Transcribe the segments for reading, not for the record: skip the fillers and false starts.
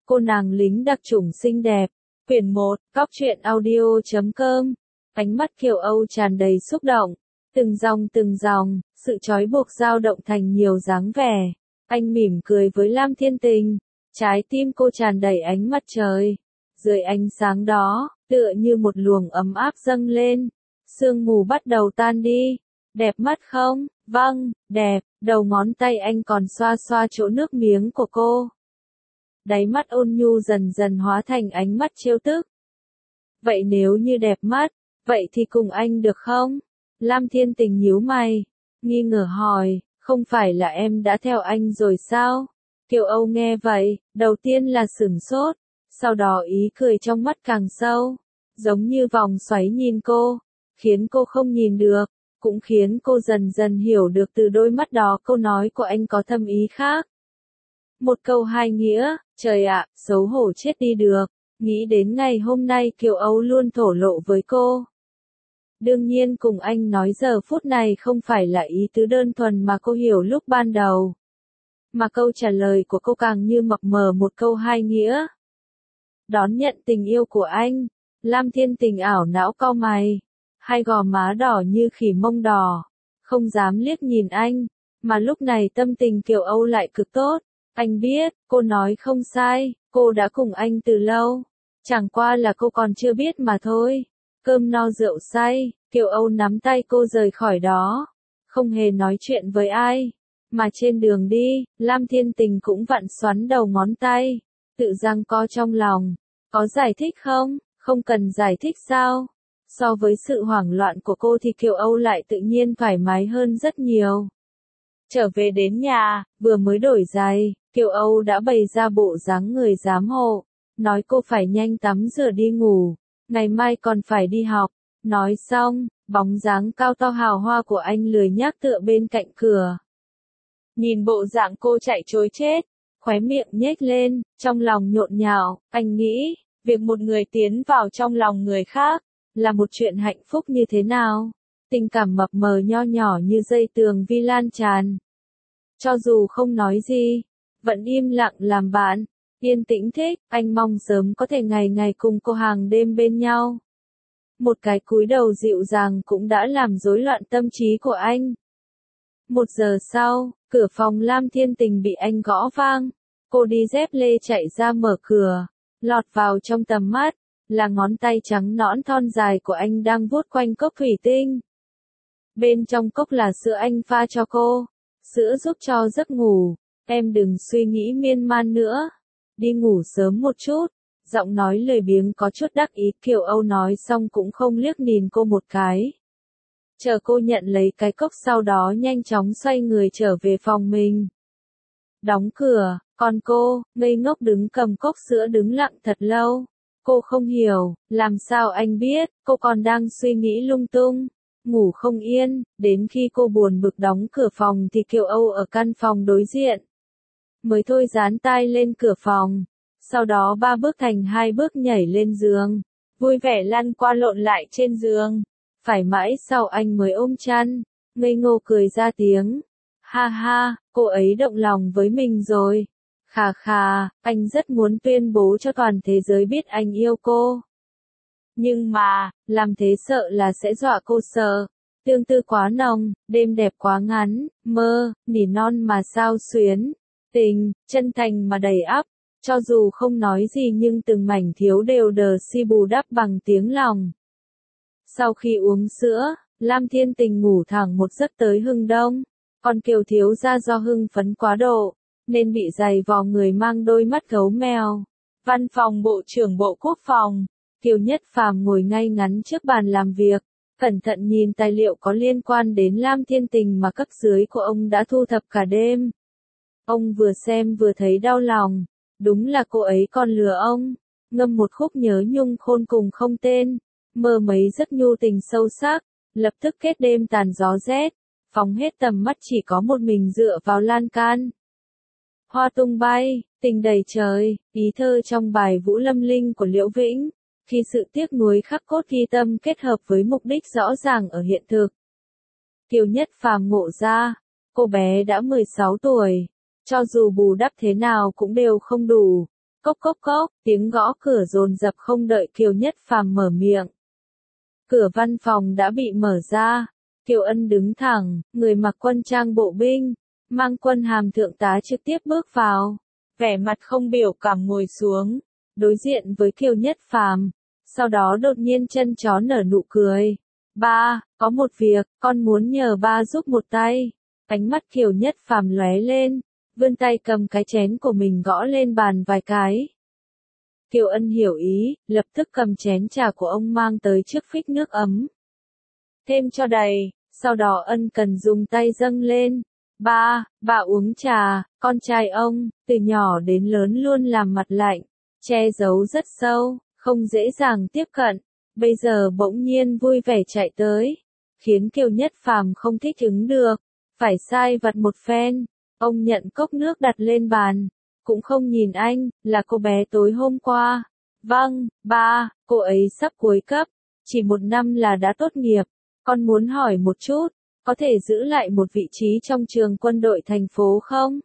Cô nàng lính đặc chủng xinh đẹp. Quyển 1, Cóc truyện audio.com. Ánh mắt Kiều Âu tràn đầy xúc động. Từng dòng, sự trói buộc dao động thành nhiều dáng vẻ. Anh mỉm cười với Lam Thiên Tình. Trái tim cô tràn đầy ánh mặt trời. Dưới ánh sáng đó, tựa như một luồng ấm áp dâng lên. Sương mù bắt đầu tan đi. Đẹp mắt không? Vâng, đẹp. Đầu ngón tay anh còn xoa xoa chỗ nước miếng của cô. Đáy mắt ôn nhu dần dần hóa thành ánh mắt trêu tức. Vậy nếu như đẹp mắt, vậy thì cùng anh được không? Lam Thiên Tình nhíu mày, nghi ngờ hỏi, không phải là em đã theo anh rồi sao? Kiều Âu nghe vậy, đầu tiên là sửng sốt, sau đó ý cười trong mắt càng sâu, giống như vòng xoáy nhìn cô, khiến cô không nhìn được, cũng khiến cô dần dần hiểu được từ đôi mắt đó câu nói của anh có thâm ý khác. Một câu hai nghĩa, trời ạ, xấu hổ chết đi được, nghĩ đến ngày hôm nay Kiều Âu luôn thổ lộ với cô. Đương nhiên cùng anh nói giờ phút này không phải là ý tứ đơn thuần mà cô hiểu lúc ban đầu. Mà câu trả lời của cô càng như mập mờ một câu hai nghĩa. Đón nhận tình yêu của anh, Lam Thiên Tình ảo não cau mày, hai gò má đỏ như khỉ mông đỏ, không dám liếc nhìn anh, mà lúc này tâm tình Kiều Âu lại cực tốt. Anh biết, cô nói không sai, cô đã cùng anh từ lâu, chẳng qua là cô còn chưa biết mà thôi. Cơm no rượu say, Kiều Âu nắm tay cô rời khỏi đó, không hề nói chuyện với ai, mà trên đường đi, Lam Thiên Tình cũng vặn xoắn đầu ngón tay, tự giằng co trong lòng. Có giải thích không? Không cần giải thích sao? So với sự hoảng loạn của cô thì Kiều Âu lại tự nhiên thoải mái hơn rất nhiều. Trở về đến nhà, vừa mới đổi giày, Kiều Âu đã bày ra bộ dáng người giám hộ, nói cô phải nhanh tắm rửa đi ngủ, ngày mai còn phải đi học. Nói xong, bóng dáng cao to hào hoa của anh lười nhác tựa bên cạnh cửa. Nhìn bộ dạng cô chạy trối chết, khóe miệng nhếch lên, trong lòng nhộn nhạo, anh nghĩ, việc một người tiến vào trong lòng người khác, là một chuyện hạnh phúc như thế nào. Tình cảm mập mờ nho nhỏ như dây tường vi lan tràn. Cho dù không nói gì, vẫn im lặng làm bạn, yên tĩnh thích, anh mong sớm có thể ngày ngày cùng cô hàng đêm bên nhau. Một cái cúi đầu dịu dàng cũng đã làm rối loạn tâm trí của anh. 1 giờ sau, cửa phòng Lam Thiên Tình bị anh gõ vang. Cô đi dép lê chạy ra mở cửa, lọt vào trong tầm mắt, là ngón tay trắng nõn thon dài của anh đang vuốt quanh cốc thủy tinh. Bên trong cốc là sữa anh pha cho cô, sữa giúp cho giấc ngủ, em đừng suy nghĩ miên man nữa, đi ngủ sớm một chút. Giọng nói lười biếng có chút đắc ý, Kiều Âu nói xong cũng không liếc nhìn cô một cái. Chờ cô nhận lấy cái cốc sau đó nhanh chóng xoay người trở về phòng mình. Đóng cửa, còn cô, ngây ngốc đứng cầm cốc sữa đứng lặng thật lâu. Cô không hiểu, làm sao anh biết, cô còn đang suy nghĩ lung tung, ngủ không yên, đến khi cô buồn bực đóng cửa phòng thì Kiều Âu ở căn phòng đối diện. Mới thôi dán tai lên cửa phòng. Sau đó 3 bước thành 2 bước nhảy lên giường, vui vẻ lăn qua lộn lại trên giường. Phải mãi sau anh mới ôm chăn, ngây ngô cười ra tiếng. Ha ha, cô ấy động lòng với mình rồi. Khà khà, anh rất muốn tuyên bố cho toàn thế giới biết anh yêu cô. Nhưng mà, làm thế sợ là sẽ dọa cô sợ. Tương tư quá nồng, đêm đẹp quá ngắn, mơ, nỉ non mà sao xuyến. Tình, chân thành mà đầy ắp. Cho dù không nói gì nhưng từng mảnh thiếu đều đờ si bù đắp bằng tiếng lòng. Sau khi uống sữa, Lam Thiên Tình ngủ thẳng một giấc tới hừng đông. Còn Kiều thiếu gia do hưng phấn quá độ, nên bị giày vò người mang đôi mắt gấu mèo. Văn phòng Bộ trưởng Bộ Quốc phòng, Kiều Nhất Phàm ngồi ngay ngắn trước bàn làm việc, cẩn thận nhìn tài liệu có liên quan đến Lam Thiên Tình mà cấp dưới của ông đã thu thập cả đêm. Ông vừa xem vừa thấy đau lòng. Đúng là cô ấy còn lừa ông, ngâm một khúc nhớ nhung khôn cùng không tên, mơ mấy giấc nhu tình sâu sắc, lập tức kết đêm tàn gió rét, phóng hết tầm mắt chỉ có một mình dựa vào lan can. Hoa tung bay, tình đầy trời, ý thơ trong bài Vũ Lâm Linh của Liễu Vĩnh, khi sự tiếc nuối khắc cốt ghi tâm kết hợp với mục đích rõ ràng ở hiện thực. Kiều Nhất Phàm ngộ ra, cô bé đã 16 tuổi. Cho dù bù đắp thế nào cũng đều không đủ, Cốc cốc cốc, tiếng gõ cửa dồn dập không đợi Kiều Nhất Phàm mở miệng. Cửa văn phòng đã bị mở ra. Kiều Ân đứng thẳng, người mặc quân trang bộ binh, mang quân hàm thượng tá trực tiếp bước vào. Vẻ mặt không biểu cảm ngồi xuống, đối diện với Kiều Nhất Phàm. Sau đó đột nhiên chân chó nở nụ cười. Ba, có một việc, con muốn nhờ ba giúp một tay. Ánh mắt Kiều Nhất Phàm lóe lên, vươn tay cầm cái chén của mình gõ lên bàn vài cái. Kiều Ân hiểu ý, lập tức cầm chén trà của ông mang tới trước phích nước ấm. Thêm cho đầy, sau đó ân cần dùng tay dâng lên. Ba uống trà, con trai ông, từ nhỏ đến lớn luôn làm mặt lạnh, che giấu rất sâu, không dễ dàng tiếp cận. Bây giờ bỗng nhiên vui vẻ chạy tới, khiến Kiều Nhất Phàm không thích ứng được, phải sai vặt một phen. Ông nhận cốc nước đặt lên bàn, cũng không nhìn anh, là cô bé tối hôm qua. Vâng, ba, cô ấy sắp cuối cấp, chỉ 1 năm là đã tốt nghiệp. Con muốn hỏi một chút, có thể giữ lại một vị trí trong trường quân đội thành phố không?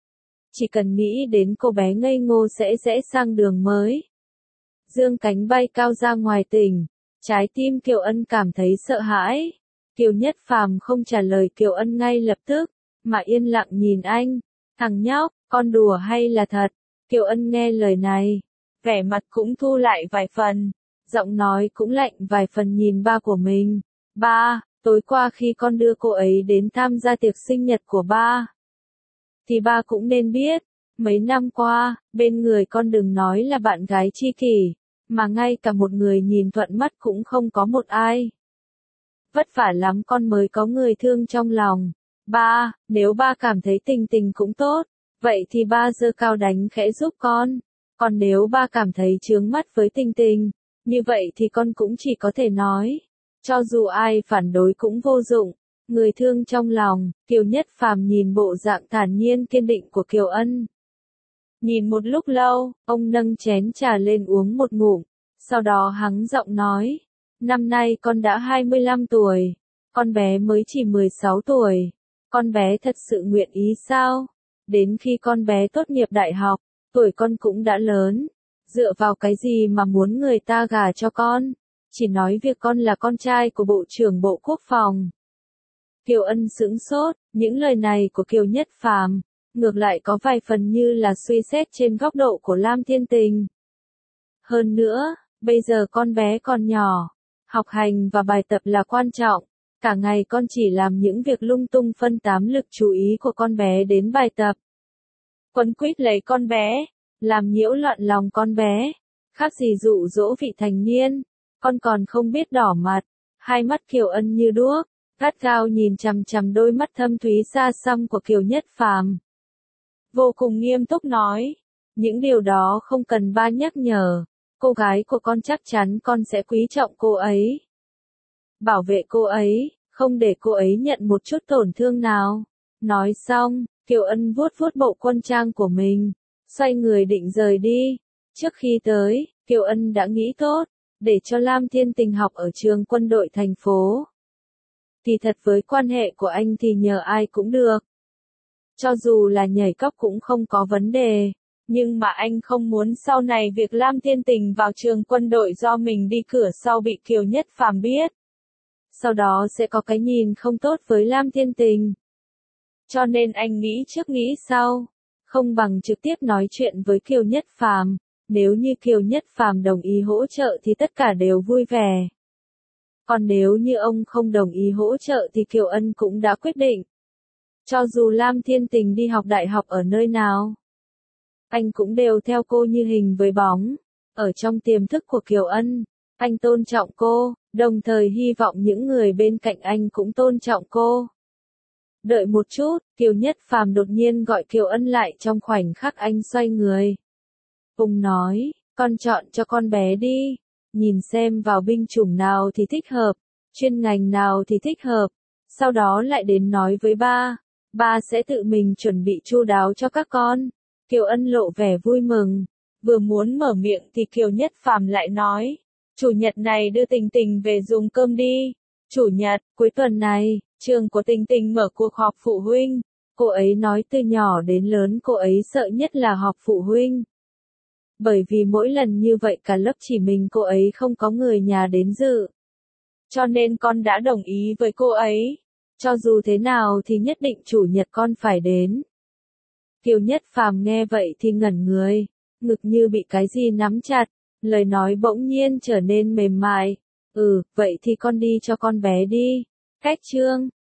Chỉ cần nghĩ đến cô bé ngây ngô sẽ rẽ sang đường mới. Dương cánh bay cao ra ngoài tỉnh, trái tim Kiều Ân cảm thấy sợ hãi. Kiều Nhất Phàm không trả lời Kiều Ân ngay lập tức, mà yên lặng nhìn anh. Thằng nhóc, con đùa hay là thật? Kiều Ân nghe lời này, vẻ mặt cũng thu lại vài phần, giọng nói cũng lạnh vài phần nhìn ba của mình. Ba, tối qua khi con đưa cô ấy đến tham gia tiệc sinh nhật của ba, thì ba cũng nên biết, mấy năm qua, bên người con đừng nói là bạn gái tri kỷ, mà ngay cả một người nhìn thuận mắt cũng không có một ai. Vất vả lắm con mới có người thương trong lòng. Ba, nếu ba cảm thấy Tình Tình cũng tốt, vậy thì ba giơ cao đánh khẽ giúp con. Còn nếu ba cảm thấy chướng mắt với Tình Tình, như vậy thì con cũng chỉ có thể nói. Cho dù ai phản đối cũng vô dụng. Người thương trong lòng, Kiều Nhất Phàm nhìn bộ dạng thản nhiên kiên định của Kiều Ân. Nhìn một lúc lâu, ông nâng chén trà lên uống một ngụm, sau đó hắng giọng nói. Năm nay con đã 25 tuổi, con bé mới chỉ 16 tuổi. Con bé thật sự nguyện ý sao? Đến khi con bé tốt nghiệp đại học, tuổi con cũng đã lớn. Dựa vào cái gì mà muốn người ta gả cho con? Chỉ nói việc con là con trai của Bộ trưởng Bộ Quốc phòng. Kiều Ân sững sốt, những lời này của Kiều Nhất Phàm, ngược lại có vài phần như là suy xét trên góc độ của Lam Thiên Tình. Hơn nữa, bây giờ con bé còn nhỏ, học hành và bài tập là quan trọng. Cả ngày con chỉ làm những việc lung tung phân tán lực chú ý của con bé đến bài tập. Quấn quýt lấy con bé, làm nhiễu loạn lòng con bé, khác gì dụ dỗ vị thành niên. Con còn không biết đỏ mặt. Hai mắt Kiều Ân như đuốc, gắt gao nhìn chằm chằm đôi mắt thâm thúy xa xăm của Kiều Nhất Phàm. Vô cùng nghiêm túc nói, những điều đó không cần ba nhắc nhở, cô gái của con chắc chắn con sẽ quý trọng cô ấy. Bảo vệ cô ấy, không để cô ấy nhận một chút tổn thương nào. Nói xong, Kiều Ân vuốt vuốt bộ quân trang của mình, xoay người định rời đi. Trước khi tới, Kiều Ân đã nghĩ tốt, để cho Lam Thiên Tình học ở trường quân đội thành phố. Thì thật với quan hệ của anh thì nhờ ai cũng được. Cho dù là nhảy cóc cũng không có vấn đề. Nhưng mà anh không muốn sau này việc Lam Thiên Tình vào trường quân đội do mình đi cửa sau bị Kiều Nhất Phàm biết. Sau đó sẽ có cái nhìn không tốt với Lam Thiên Tình. Cho nên anh nghĩ trước nghĩ sau, không bằng trực tiếp nói chuyện với Kiều Nhất Phàm. Nếu như Kiều Nhất Phàm đồng ý hỗ trợ thì tất cả đều vui vẻ. Còn nếu như ông không đồng ý hỗ trợ thì Kiều Ân cũng đã quyết định. Cho dù Lam Thiên Tình đi học đại học ở nơi nào, anh cũng đều theo cô như hình với bóng. Ở trong tiềm thức của Kiều Ân, anh tôn trọng cô, đồng thời hy vọng những người bên cạnh anh cũng tôn trọng cô. Đợi một chút, Kiều Nhất Phàm đột nhiên gọi Kiều Ân lại trong khoảnh khắc anh xoay người. Ông nói, con chọn cho con bé đi, nhìn xem vào binh chủng nào thì thích hợp, chuyên ngành nào thì thích hợp, sau đó lại đến nói với ba sẽ tự mình chuẩn bị chu đáo cho các con. Kiều Ân lộ vẻ vui mừng, vừa muốn mở miệng thì Kiều Nhất Phàm lại nói, chủ nhật này đưa Tình Tình về dùng cơm đi. Chủ nhật, cuối tuần này, trường của Tình Tình mở cuộc họp phụ huynh. Cô ấy nói từ nhỏ đến lớn cô ấy sợ nhất là họp phụ huynh. Bởi vì mỗi lần như vậy cả lớp chỉ mình cô ấy không có người nhà đến dự. Cho nên con đã đồng ý với cô ấy. Cho dù thế nào thì nhất định chủ nhật con phải đến. Kiều Nhất Phàm nghe vậy thì ngẩn người, ngực như bị cái gì nắm chặt, lời nói bỗng nhiên trở nên mềm mại. Vậy thì con đi cho con bé đi. Cách chương